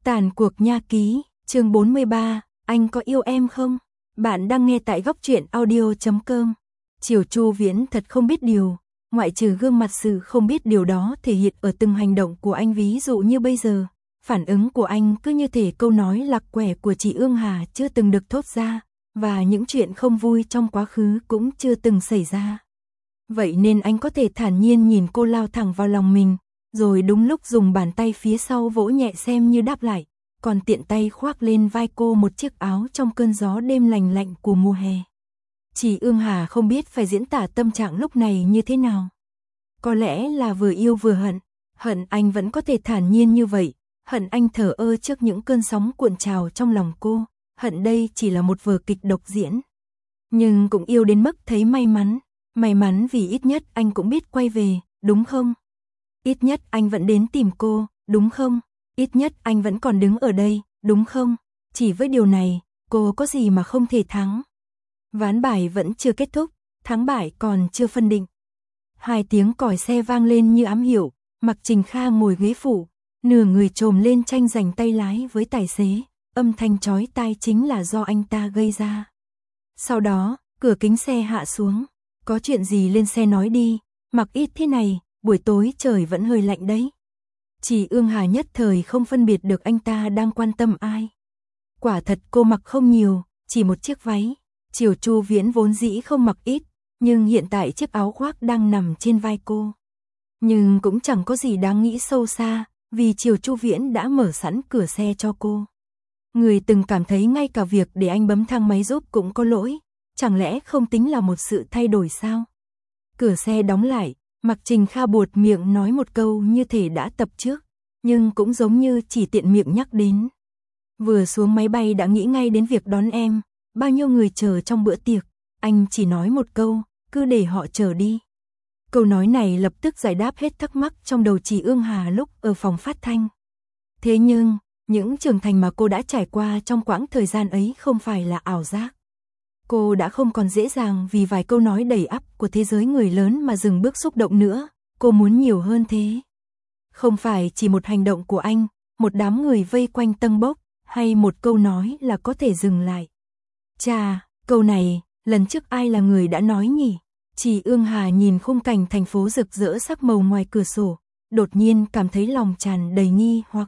Tàn cuộc nha ký, chương 43, anh có yêu em không? Bạn đang nghe tại góc truyện audio.com. Triều Chu Viễn thật không biết điều, ngoại trừ gương mặt sự không biết điều đó thể hiện ở từng hành động của anh, ví dụ như bây giờ, phản ứng của anh cứ như thể câu nói lạc quẻ của chị Ương Hà chưa từng được thốt ra, và những chuyện không vui trong quá khứ cũng chưa từng xảy ra. Vậy nên anh có thể thản nhiên nhìn cô lao thẳng vào lòng mình, rồi đúng lúc dùng bàn tay phía sau vỗ nhẹ xem như đáp lại, còn tiện tay khoác lên vai cô một chiếc áo trong cơn gió đêm lành lạnh của mùa hè. Chị Ương Hà không biết phải diễn tả tâm trạng lúc này như thế nào. Có lẽ là vừa yêu vừa hận, hận anh vẫn có thể thản nhiên như vậy, hận anh thờ ơ trước những cơn sóng cuộn trào trong lòng cô, hận đây chỉ là một vở kịch độc diễn. Nhưng cũng yêu đến mức thấy may mắn vì ít nhất anh cũng biết quay về, đúng không? Ít nhất anh vẫn đến tìm cô, đúng không? Ít nhất anh vẫn còn đứng ở đây, đúng không? Chỉ với điều này, cô có gì mà không thể thắng? Ván bài vẫn chưa kết thúc, thắng bại còn chưa phân định. 2 tiếng còi xe vang lên như ám hiệu, Mạc Trình Kha ngồi ghế phụ, nửa người chồm lên tranh giành tay lái với tài xế, âm thanh chói tai chính là do anh ta gây ra. Sau đó, cửa kính xe hạ xuống, có chuyện gì lên xe nói đi, mặc ít thế này, buổi tối trời vẫn hơi lạnh đấy. Chị Ương Hà nhất thời không phân biệt được anh ta đang quan tâm ai. Quả thật cô mặc không nhiều, chỉ một chiếc váy. Triều Chu Viễn vốn dĩ không mặc ít, nhưng hiện tại chiếc áo khoác đang nằm trên vai cô. Nhưng cũng chẳng có gì đáng nghĩ sâu xa, vì Triều Chu Viễn đã mở sẵn cửa xe cho cô. Người từng cảm thấy ngay cả việc để anh bấm thang máy giúp cũng có lỗi, chẳng lẽ không tính là một sự thay đổi sao? Cửa xe đóng lại, Mạc Trình Kha buột miệng nói một câu như thể đã tập trước, nhưng cũng giống như chỉ tiện miệng nhắc đến. Vừa xuống máy bay đã nghĩ ngay đến việc đón em, bao nhiêu người chờ trong bữa tiệc, anh chỉ nói một câu, cứ để họ chờ đi. Câu nói này lập tức giải đáp hết thắc mắc trong đầu chị Ương Hà lúc ở phòng phát thanh. Thế nhưng, những trưởng thành mà cô đã trải qua trong quãng thời gian ấy không phải là ảo giác. Cô đã không còn dễ dàng vì vài câu nói đầy ắp của thế giới người lớn mà dừng bước xúc động nữa, cô muốn nhiều hơn thế. Không phải chỉ một hành động của anh, một đám người vây quanh tâng bốc, hay một câu nói là có thể dừng lại. Chà, câu này, lần trước ai là người đã nói nhỉ? Chị Ương Hà nhìn khung cảnh thành phố rực rỡ sắc màu ngoài cửa sổ, đột nhiên cảm thấy lòng tràn đầy nghi hoặc.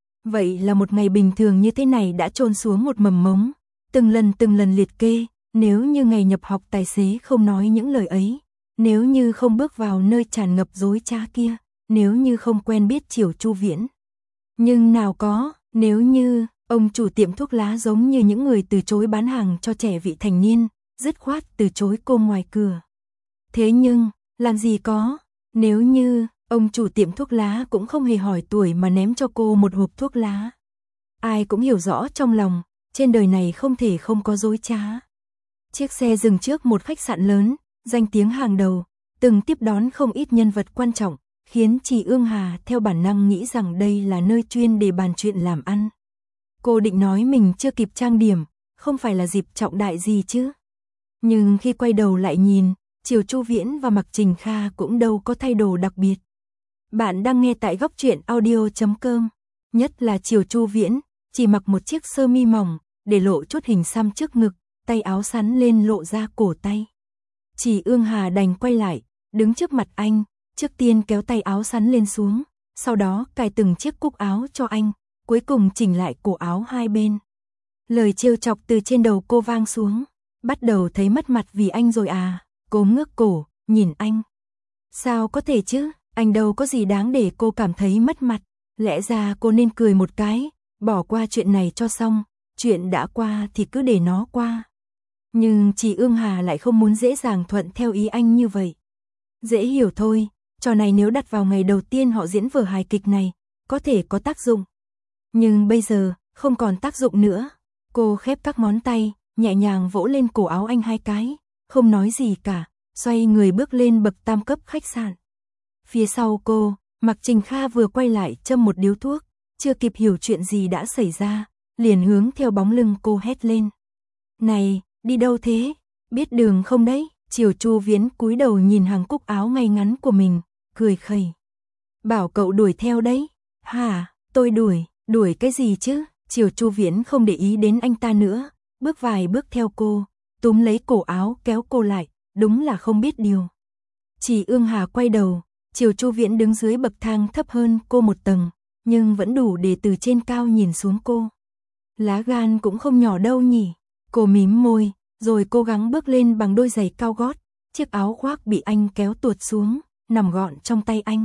Vậy là một ngày bình thường như thế này đã chôn xuống một mầm mống, từng lần liệt kê, nếu như ngày nhập học tài xế không nói những lời ấy, nếu như không bước vào nơi tràn ngập dối trá kia, nếu như không quen biết Triều Chu Viễn. Nhưng nào có, nếu như ông chủ tiệm thuốc lá giống như những người từ chối bán hàng cho trẻ vị thành niên, dứt khoát từ chối cô ngoài cửa. Thế nhưng, làm gì có, nếu như ông chủ tiệm thuốc lá cũng không hề hỏi tuổi mà ném cho cô một hộp thuốc lá. Ai cũng hiểu rõ trong lòng, trên đời này không thể không có dối trá. Chiếc xe dừng trước một khách sạn lớn, danh tiếng hàng đầu, từng tiếp đón không ít nhân vật quan trọng, khiến chị Ương Hà theo bản năng nghĩ rằng đây là nơi chuyên để bàn chuyện làm ăn. Cô định nói mình chưa kịp trang điểm, không phải là dịp trọng đại gì chứ. Nhưng khi quay đầu lại nhìn, Triều Chu Viễn và Mạc Trình Kha cũng đâu có thay đồ đặc biệt. Bạn đang nghe tại góc truyện audio.com. Nhất là Triều Chu Viễn, chỉ mặc một chiếc sơ mi mỏng, để lộ chút hình xăm trước ngực, tay áo sắn lên lộ ra cổ tay. Chị Ương Hà đành quay lại, đứng trước mặt anh, trước tiên kéo tay áo sắn lên xuống, sau đó cài từng chiếc cúc áo cho anh, cuối cùng chỉnh lại cổ áo hai bên. Lời trêu chọc từ trên đầu cô vang xuống, bắt đầu thấy mất mặt vì anh rồi à? Cô ngước cổ, nhìn anh. Sao có thể chứ, anh đâu có gì đáng để cô cảm thấy mất mặt, lẽ ra cô nên cười một cái, bỏ qua chuyện này cho xong, chuyện đã qua thì cứ để nó qua. Nhưng chị Ương Hà lại không muốn dễ dàng thuận theo ý anh như vậy. Dễ hiểu thôi, trò này nếu đặt vào ngày đầu tiên họ diễn vở hài kịch này, có thể có tác dụng. Nhưng bây giờ, không còn tác dụng nữa. Cô khép các ngón tay, nhẹ nhàng vỗ lên cổ áo anh 2 cái, không nói gì cả, xoay người bước lên bậc tam cấp khách sạn. Phía sau cô, Mạc Trình Kha vừa quay lại châm một điếu thuốc, chưa kịp hiểu chuyện gì đã xảy ra, liền hướng theo bóng lưng cô hét lên. Này, đi đâu thế? Biết đường không đấy? Triều Chu Viễn cúi đầu nhìn hàng cúc áo ngay ngắn của mình, cười khẩy. Bảo cậu đuổi theo đấy. Hả, tôi đuổi, Đuổi cái gì chứ? Triều Chu Viễn không để ý đến anh ta nữa, bước vài bước theo cô, túm lấy cổ áo kéo cô lại, đúng là không biết điều. Chỉ Ương Hà quay đầu, Triều Chu Viễn đứng dưới bậc thang thấp hơn cô một tầng, nhưng vẫn đủ để từ trên cao nhìn xuống cô. Lá gan cũng không nhỏ đâu nhỉ. Cô mím môi, rồi cố gắng bước lên bằng đôi giày cao gót, chiếc áo khoác bị anh kéo tuột xuống, nằm gọn trong tay anh.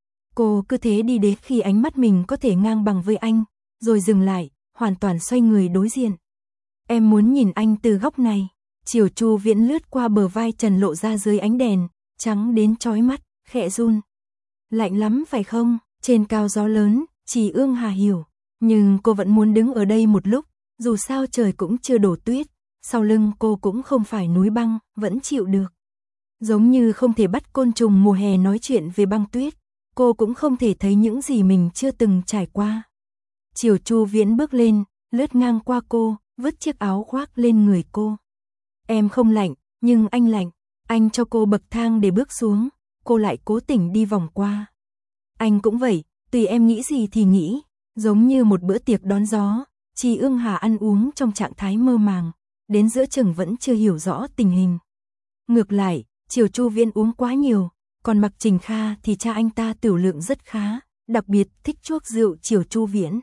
Cô cứ thế đi đến khi ánh mắt mình có thể ngang bằng với anh, rồi dừng lại, hoàn toàn xoay người đối diện. Em muốn nhìn anh từ góc này. Triều Chu Viễn lướt qua bờ vai trần lộ ra dưới ánh đèn, trắng đến chói mắt, khẽ run. Lạnh lắm phải không? Trên cao gió lớn, Chỉ Ương Hà hiểu, nhưng cô vẫn muốn đứng ở đây một lúc, dù sao trời cũng chưa đổ tuyết, sau lưng cô cũng không phải núi băng, vẫn chịu được. Giống như không thể bắt côn trùng mùa hè nói chuyện về băng tuyết, cô cũng không thể thấy những gì mình chưa từng trải qua. Triều Chu Viễn bước lên, lướt ngang qua cô, vứt chiếc áo khoác lên người cô. Em không lạnh, nhưng anh lạnh. Anh cho cô bậc thang để bước xuống, cô lại cố tình đi vòng qua. Anh cũng vậy, tùy em nghĩ gì thì nghĩ, giống như một bữa tiệc đón gió, Chỉ Ương Hà ăn uống trong trạng thái mơ màng, đến giữa chừng vẫn chưa hiểu rõ tình hình. Ngược lại, Triều Chu Viễn uống quá nhiều, còn Mạc Trình Kha thì cha anh ta tiểu lượng rất khá, đặc biệt thích chuốc rượu Triều Chu Viễn.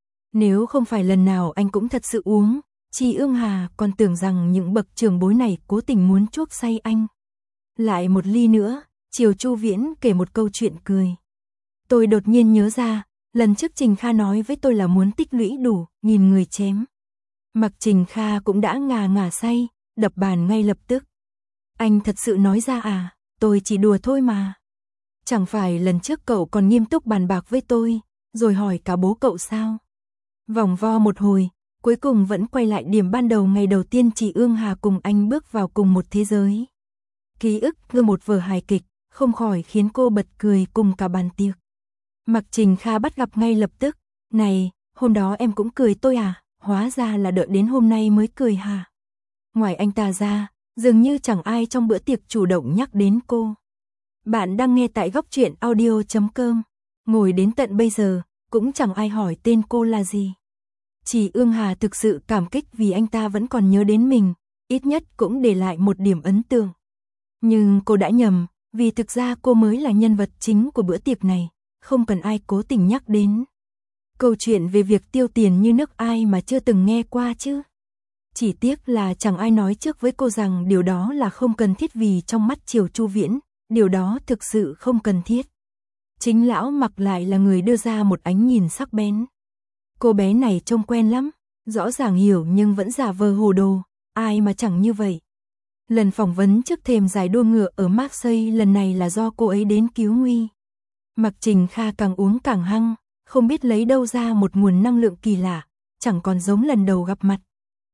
Nếu không phải lần nào anh cũng thật sự uống, Chỉ Ương Hà còn tưởng rằng những bậc trưởng bối này cố tình muốn chuốc say anh. Lại một ly nữa, Triều Chu Viễn kể một câu chuyện cười. Tôi đột nhiên nhớ ra, lần trước Trình Kha nói với tôi là muốn tích lũy đủ, nghìn người chém. Mạc Trình Kha cũng đã ngà say, đập bàn ngay lập tức. Anh thật sự nói ra à, tôi chỉ đùa thôi mà. Chẳng phải lần trước cậu còn nghiêm túc bàn bạc với tôi, rồi hỏi cả bố cậu sao? Vòng vo một hồi, cuối cùng vẫn quay lại điểm ban đầu ngày đầu tiên Chỉ Ương Hà cùng anh bước vào cùng một thế giới. Ký ức như một vở hài kịch, không khỏi khiến cô bật cười cùng cả bàn tiệc. Mạc Trình Kha bắt gặp ngay lập tức, này, hôm đó em cũng cười tôi à, hóa ra là đợi đến hôm nay mới cười hả? Ngoài anh ta ra, dường như chẳng ai trong bữa tiệc chủ động nhắc đến cô. Bạn đang nghe tại góc truyện audio.com, ngồi đến tận bây giờ, cũng chẳng ai hỏi tên cô là gì. Chỉ Ương Hà thực sự cảm kích vì anh ta vẫn còn nhớ đến mình, ít nhất cũng để lại một điểm ấn tượng. Nhưng cô đã nhầm, vì thực ra cô mới là nhân vật chính của bữa tiệc này, không cần ai cố tình nhắc đến. Câu chuyện về việc tiêu tiền như nước ai mà chưa từng nghe qua chứ. Chỉ tiếc là chẳng ai nói trước với cô rằng điều đó là không cần thiết vì trong mắt Triều Chu Viễn, điều đó thực sự không cần thiết. Chính lão Mặc lại là người đưa ra một ánh nhìn sắc bén. Cô bé này trông quen lắm, rõ ràng hiểu nhưng vẫn giả vờ hồ đồ, ai mà chẳng như vậy. Lần phỏng vấn trước thềm giải đua ngựa ở Marseille lần này là do cô ấy đến cứu nguy. Mạc Trình Kha càng uống càng hăng, không biết lấy đâu ra một nguồn năng lượng kỳ lạ, chẳng còn giống lần đầu gặp mặt.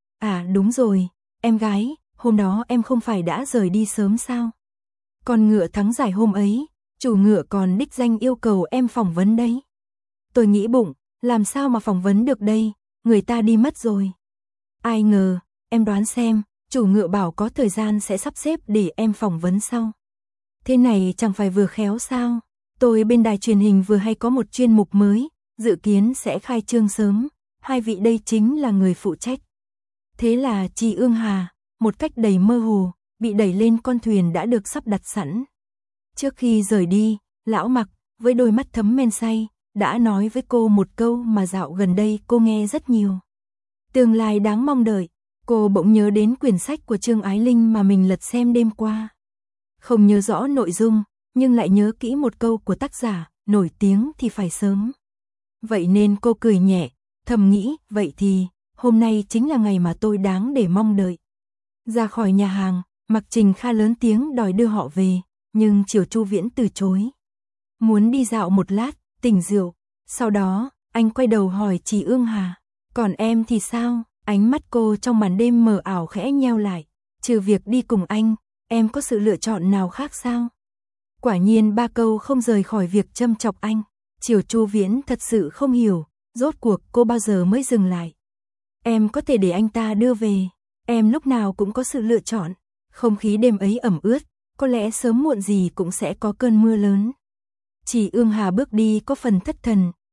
À đúng rồi, em gái, hôm đó em không phải đã rời đi sớm sao? Con ngựa thắng giải hôm ấy, chủ ngựa còn đích danh yêu cầu em phỏng vấn đấy. Tôi nghĩ bụng, làm sao mà phỏng vấn được đây, người ta đi mất rồi. Ai ngờ, em đoán xem, chủ ngựa bảo có thời gian sẽ sắp xếp để em phỏng vấn sau. Thế này chẳng phải vừa khéo sao? Tôi bên đài truyền hình vừa hay có một chuyên mục mới, dự kiến sẽ khai trương sớm, hai vị đây chính là người phụ trách. Thế là Chỉ Ương Hà, một cách đầy mơ hồ, bị đẩy lên con thuyền đã được sắp đặt sẵn. Trước khi rời đi, lão Mặc, với đôi mắt thấm men say, đã nói với cô một câu mà dạo gần đây cô nghe rất nhiều. Tương lai đáng mong đợi, cô bỗng nhớ đến quyển sách của Trương Ái Linh mà mình lật xem đêm qua. Không nhớ rõ nội dung, nhưng lại nhớ kỹ một câu của tác giả, nổi tiếng thì phải sớm. Vậy nên cô cười nhẹ, thầm nghĩ, vậy thì, hôm nay chính là ngày mà tôi đáng để mong đợi. Ra khỏi nhà hàng, Mạc Trình Kha lớn tiếng đòi đưa họ về, nhưng Triều Chu Viễn từ chối. Muốn đi dạo một lát, tỉnh rượu. Sau đó, anh quay đầu hỏi Chỉ Ương Hà, còn em thì sao? Ánh mắt cô trong màn đêm mờ ảo khẽ nheo lại. Trừ việc đi cùng anh, em có sự lựa chọn nào khác sao? Quả nhiên ba câu không rời khỏi việc châm chọc anh. Triều Chu Viễn thật sự không hiểu, rốt cuộc cô bao giờ mới dừng lại. Em có thể để anh ta đưa về, em lúc nào cũng có sự lựa chọn. Không khí đêm ấy ẩm ướt, có lẽ sớm muộn gì cũng sẽ có cơn mưa lớn. Chỉ Ương Hà bước đi có phần thất thần,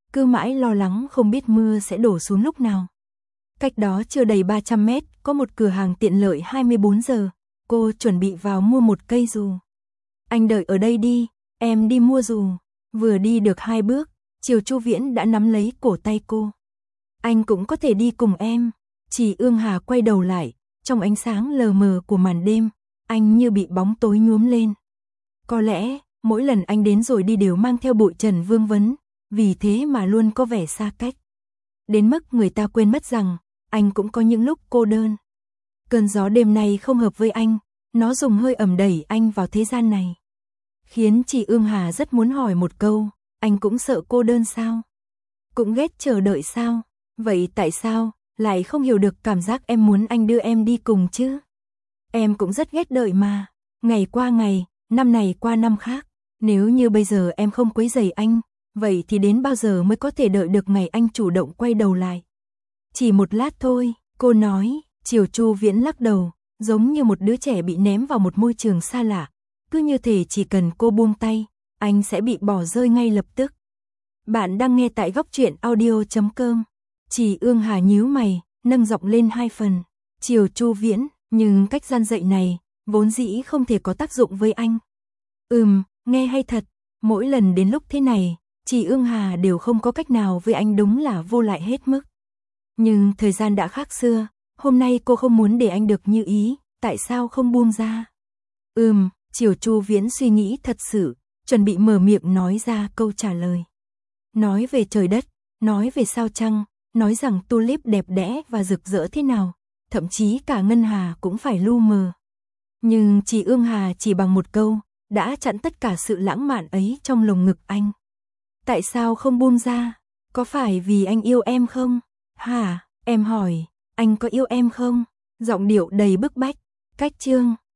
cứ mãi lo lắng không biết mưa sẽ đổ xuống lúc nào. Cách đó chưa đầy 300 mét, có một cửa hàng tiện lợi 24 giờ, cô chuẩn bị vào mua một cây dù. Anh đợi ở đây đi, em đi mua dù. Vừa đi được 2 bước, Triều Chu Viễn đã nắm lấy cổ tay cô. Anh cũng có thể đi cùng em. Chỉ Ương Hà quay đầu lại, trong ánh sáng lờ mờ của màn đêm, anh như bị bóng tối nhuốm lên. Có lẽ, mỗi lần anh đến rồi đi đều mang theo bụi trần vương vấn, vì thế mà luôn có vẻ xa cách. Đến mức người ta quên mất rằng, anh cũng có những lúc cô đơn. Cơn gió đêm nay không hợp với anh, nó dùng hơi ẩm đẩy anh vào thế gian này. Khiến chị Ương Hà rất muốn hỏi một câu, anh cũng sợ cô đơn sao? Cũng ghét chờ đợi sao? Vậy tại sao lại không hiểu được cảm giác em muốn anh đưa em đi cùng chứ? Em cũng rất ghét đợi mà, ngày qua ngày, năm này qua năm khác. Nếu như bây giờ em không quấy rầy anh, vậy thì đến bao giờ mới có thể đợi được ngày anh chủ động quay đầu lại? Chỉ một lát thôi, cô nói. Triều Chu Viễn lắc đầu, giống như một đứa trẻ bị ném vào một môi trường xa lạ. Cứ như thể chỉ cần cô buông tay, anh sẽ bị bỏ rơi ngay lập tức. Bạn đang nghe tại Góc Truyện Audio.com. Chỉ Ương Hà nhíu mày, nâng giọng lên 2 phần. Triều Chu Viễn, nhưng cách gian dạy này, vốn dĩ không thể có tác dụng với anh. Nghe hay thật, mỗi lần đến lúc thế này, chị Ương Hà đều không có cách nào với anh, đúng là vô lại hết mức. Nhưng thời gian đã khác xưa, hôm nay cô không muốn để anh được như ý, tại sao không buông ra? Triều Chu Viễn suy nghĩ thật sự, chuẩn bị mở miệng nói ra câu trả lời. Nói về trời đất, nói về sao trăng, nói rằng tulip đẹp đẽ và rực rỡ thế nào, thậm chí cả Ngân Hà cũng phải lu mờ. Nhưng chị Ương Hà chỉ bằng một câu, đã chặn tất cả sự lãng mạn ấy trong lồng ngực anh. Tại sao không buông ra? Có phải vì anh yêu em không? Hả? Em hỏi, anh có yêu em không? Giọng điệu đầy bức bách. Cách chương